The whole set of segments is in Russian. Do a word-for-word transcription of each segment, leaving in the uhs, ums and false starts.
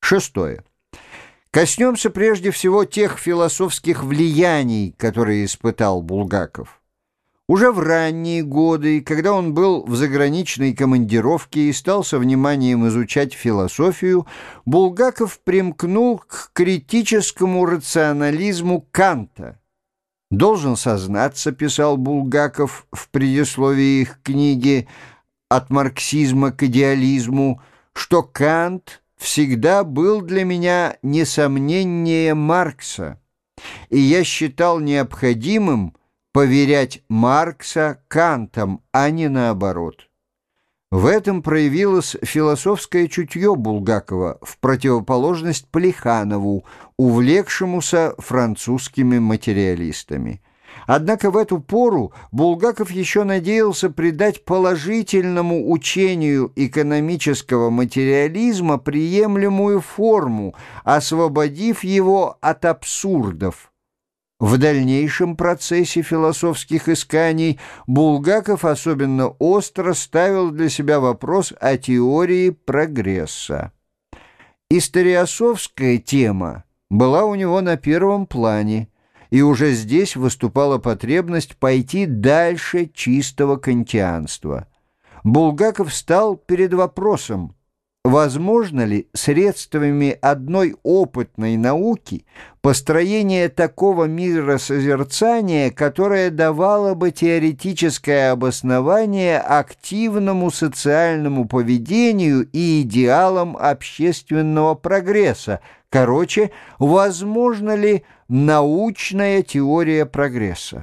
Шестое. Коснемся прежде всего тех философских влияний, которые испытал Булгаков. Уже в ранние годы, когда он был в заграничной командировке и стал со вниманием изучать философию, Булгаков примкнул к критическому рационализму Канта. «Должен сознаться», — писал Булгаков в предисловии их книги «От марксизма к идеализму», что Кант всегда был для меня несомненнее Маркса, и я считал необходимым поверять Маркса Кантом, а не наоборот. В этом проявилось философское чутье Булгакова в противоположность Плеханову, увлекшемуся французскими материалистами. Однако в эту пору Булгаков еще надеялся придать положительному учению экономического материализма приемлемую форму, освободив его от абсурдов. В дальнейшем процессе философских исканий Булгаков особенно остро ставил для себя вопрос о теории прогресса. Историософская тема была у него на первом плане, и уже здесь выступала потребность пойти дальше чистого кантианства. Булгаков стал перед вопросом, возможно ли средствами одной опытной науки построение такого миросозерцания, которое давало бы теоретическое обоснование активному социальному поведению и идеалам общественного прогресса. Короче, возможно ли научная теория прогресса?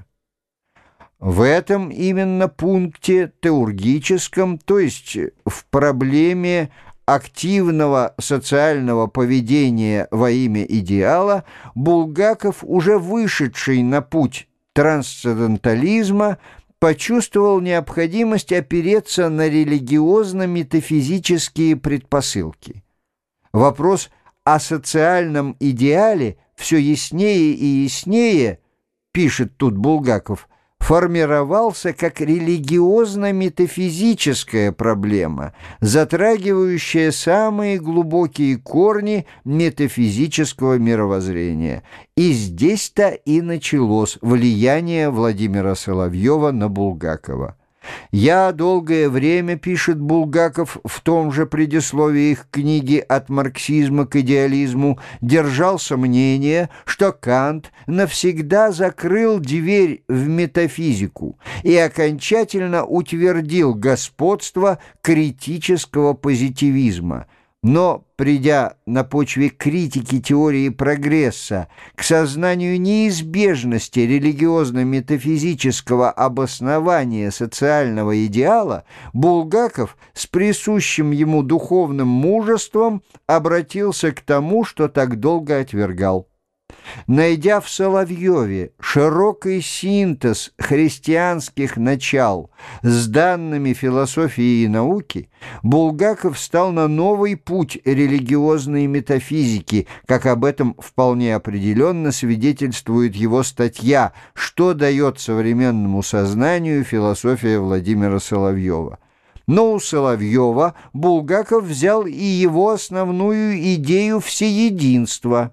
В этом именно пункте теургическом, то есть в проблеме активного социального поведения во имя идеала, Булгаков, уже вышедший на путь трансцендентализма, почувствовал необходимость опереться на религиозно-метафизические предпосылки. Вопрос о социальном идеале все яснее и яснее, пишет тут Булгаков, формировался как религиозно-метафизическая проблема, затрагивающая самые глубокие корни метафизического мировоззрения. И здесь-то и началось влияние Владимира Соловьева на Булгакова. «Я долгое время, — пишет Булгаков в том же предисловии их книги «От марксизма к идеализму», — держался мнения, что Кант навсегда закрыл дверь в метафизику и окончательно утвердил господство критического позитивизма. Но, придя на почве критики теории прогресса к сознанию неизбежности религиозно-метафизического обоснования социального идеала, Булгаков с присущим ему духовным мужеством обратился к тому, что так долго отвергал. Найдя в Соловьеве широкий синтез христианских начал с данными философии и науки, Булгаков стал на новый путь религиозной метафизики, как об этом вполне определенно свидетельствует его статья «Что дает современному сознанию философия Владимира Соловьева». Но у Соловьева Булгаков взял и его основную идею всеединства.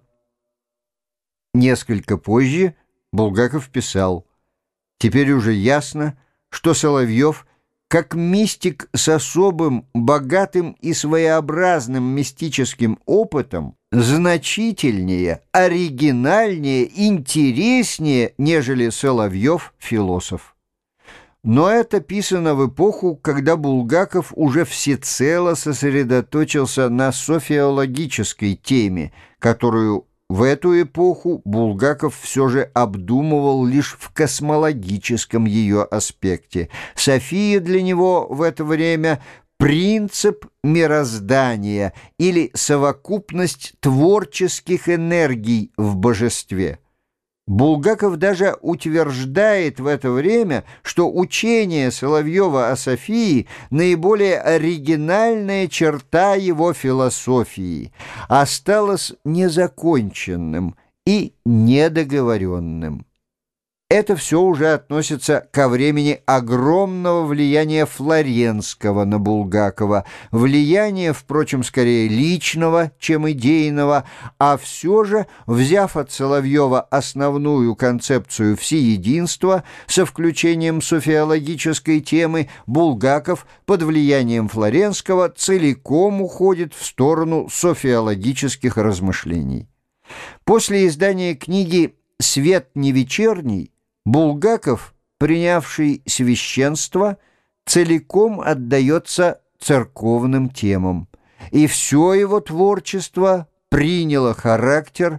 Несколько позже Булгаков писал: «Теперь уже ясно, что Соловьев, как мистик с особым, богатым и своеобразным мистическим опытом, значительнее, оригинальнее, интереснее, нежели Соловьев-философ». Но это писано в эпоху, когда Булгаков уже всецело сосредоточился на софиологической теме, которую в эту эпоху Булгаков все же обдумывал лишь в космологическом ее аспекте. София для него в это время принцип мироздания или совокупность творческих энергий в божестве. Булгаков даже утверждает в это время, что учение Соловьева о Софии – наиболее оригинальная черта его философии, осталось незаконченным и недоговоренным. Это все уже относится ко времени огромного влияния Флоренского на Булгакова, влияния, впрочем, скорее личного, чем идейного, а все же, взяв от Соловьева основную концепцию всеединства со включением софиологической темы, Булгаков под влиянием Флоренского целиком уходит в сторону софиологических размышлений. После издания книги «Свет не вечерний» Булгаков, принявший священство, целиком отдается церковным темам, и все его творчество приняло характер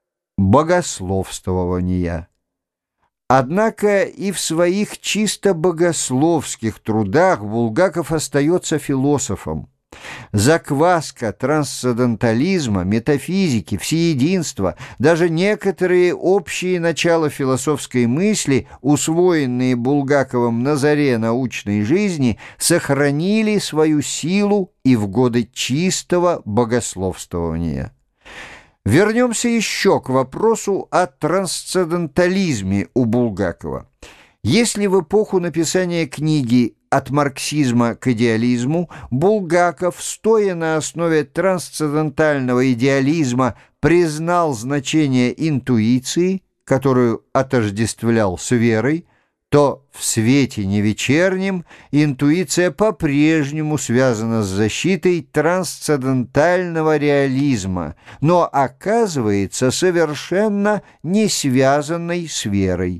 богословствования. Однако и в своих чисто богословских трудах Булгаков остается философом. Закваска трансцендентализма, метафизики, всеединства, даже некоторые общие начала философской мысли, усвоенные Булгаковым на заре научной жизни, сохранили свою силу и в годы чистого богословствования. Вернемся еще к вопросу о трансцендентализме у Булгакова. Если в эпоху написания книги «От марксизма к идеализму» Булгаков, стоя на основе трансцендентального идеализма, признал значение интуиции, которую отождествлял с верой, то в «Свете не вечернем» интуиция по-прежнему связана с защитой трансцендентального реализма, но оказывается совершенно не связанной с верой.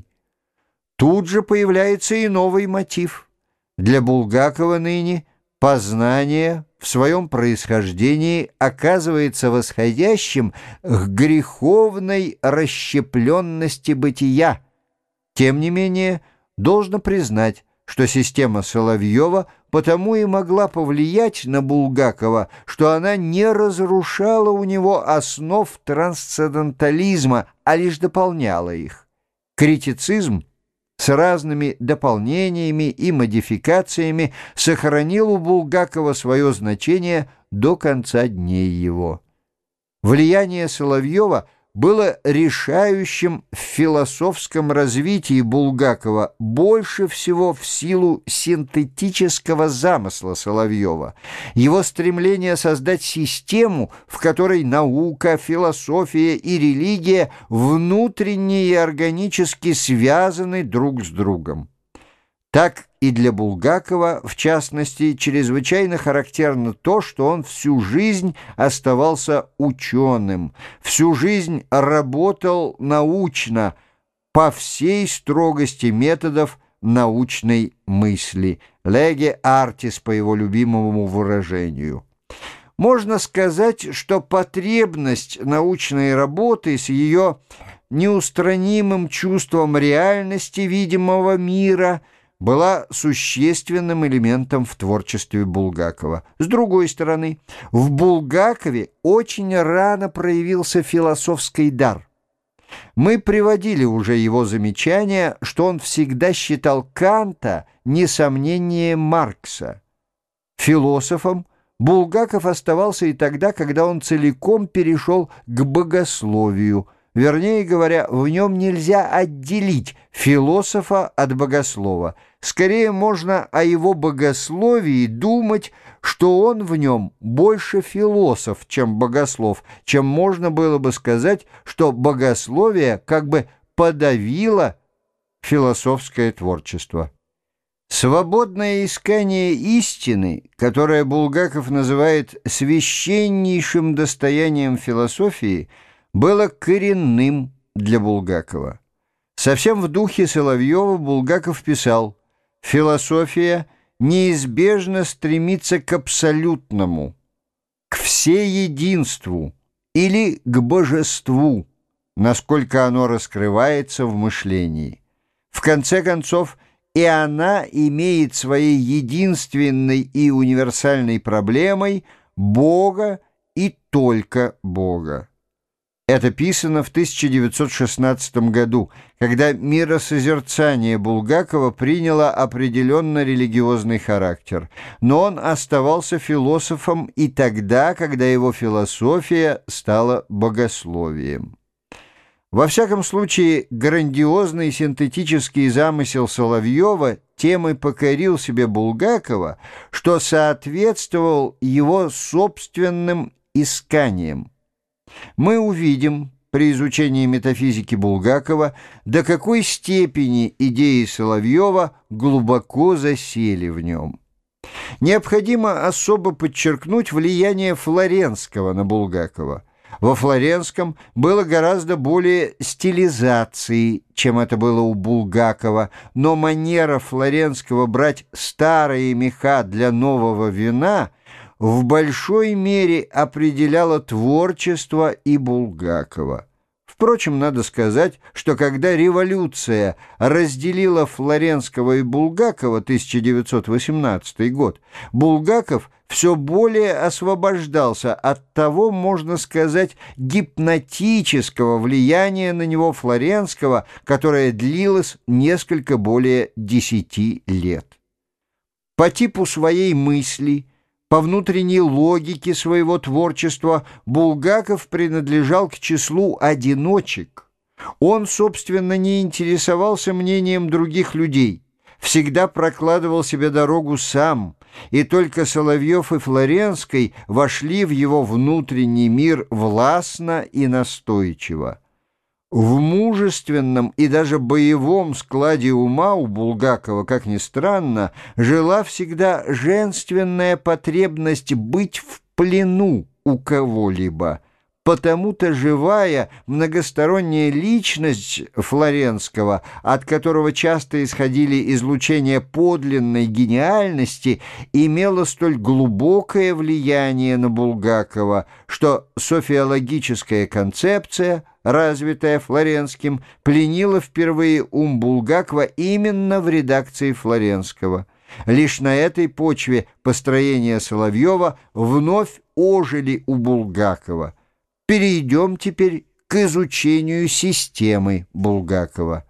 Тут же появляется и новый мотив. Для Булгакова ныне познание в своем происхождении оказывается восходящим к греховной расщепленности бытия. Тем не менее, должно признать, что система Соловьева потому и могла повлиять на Булгакова, что она не разрушала у него основ трансцендентализма, а лишь дополняла их. Критицизм с разными дополнениями и модификациями сохранил у Булгакова свое значение до конца дней его. Влияние Соловьева было решающим в философском развитии Булгакова больше всего в силу синтетического замысла Соловьева, его стремление создать систему, в которой наука, философия и религия внутренне и органически связаны друг с другом. Так и для Булгакова, в частности, чрезвычайно характерно то, что он всю жизнь оставался ученым, всю жизнь работал научно, по всей строгости методов научной мысли, lege artis, по его любимому выражению. Можно сказать, что потребность научной работы с ее неустранимым чувством реальности видимого мира – была существенным элементом в творчестве Булгакова. С другой стороны, в Булгакове очень рано проявился философский дар. Мы приводили уже его замечание, что он всегда считал Канта несомнением Маркса. Философом Булгаков оставался и тогда, когда он целиком перешел к богословию. Вернее говоря, в нем нельзя отделить философа от богослова. Скорее можно о его богословии думать, что он в нем больше философ, чем богослов, чем можно было бы сказать, что богословие как бы подавило философское творчество. Свободное искание истины, которое Булгаков называет священнейшим достоянием философии, было коренным для Булгакова. Совсем в духе Соловьева Булгаков писал: «Философия неизбежно стремится к абсолютному, к всеединству или к божеству, насколько оно раскрывается в мышлении. В конце концов, и она имеет своей единственной и универсальной проблемой Бога и только Бога». Это писано в тысяча девятьсот шестнадцатом году, когда миросозерцание Булгакова приняло определенно религиозный характер. Но он оставался философом и тогда, когда его философия стала богословием. Во всяком случае, грандиозный синтетический замысел Соловьева тем и покорил себе Булгакова, что соответствовал его собственным исканиям. Мы увидим при изучении метафизики Булгакова, до какой степени идеи Соловьева глубоко засели в нем. Необходимо особо подчеркнуть влияние Флоренского на Булгакова. Во Флоренском было гораздо более стилизации, чем это было у Булгакова, но манера Флоренского брать старые меха для нового вина в большой мере определяла творчество и Булгакова. Впрочем, надо сказать, что когда революция разделила Флоренского и Булгакова, тысяча девятьсот восемнадцатый год, Булгаков все более освобождался от того, можно сказать, гипнотического влияния на него Флоренского, которое длилось несколько более десяти лет. По типу своей мысли, по внутренней логике своего творчества Булгаков принадлежал к числу одиночек. Он, собственно, не интересовался мнением других людей, всегда прокладывал себе дорогу сам, и только Соловьев и Флоренский вошли в его внутренний мир властно и настойчиво. В мужественном и даже боевом складе ума у Булгакова, как ни странно, жила всегда женственная потребность быть в плену у кого-либо. Потому-то живая многосторонняя личность Флоренского, от которого часто исходили излучения подлинной гениальности, имела столь глубокое влияние на Булгакова, что софиологическая концепция, развитая Флоренским, пленила впервые ум Булгакова именно в редакции Флоренского. Лишь на этой почве построения Соловьева вновь ожили у Булгакова. Перейдем теперь к изучению системы Булгакова.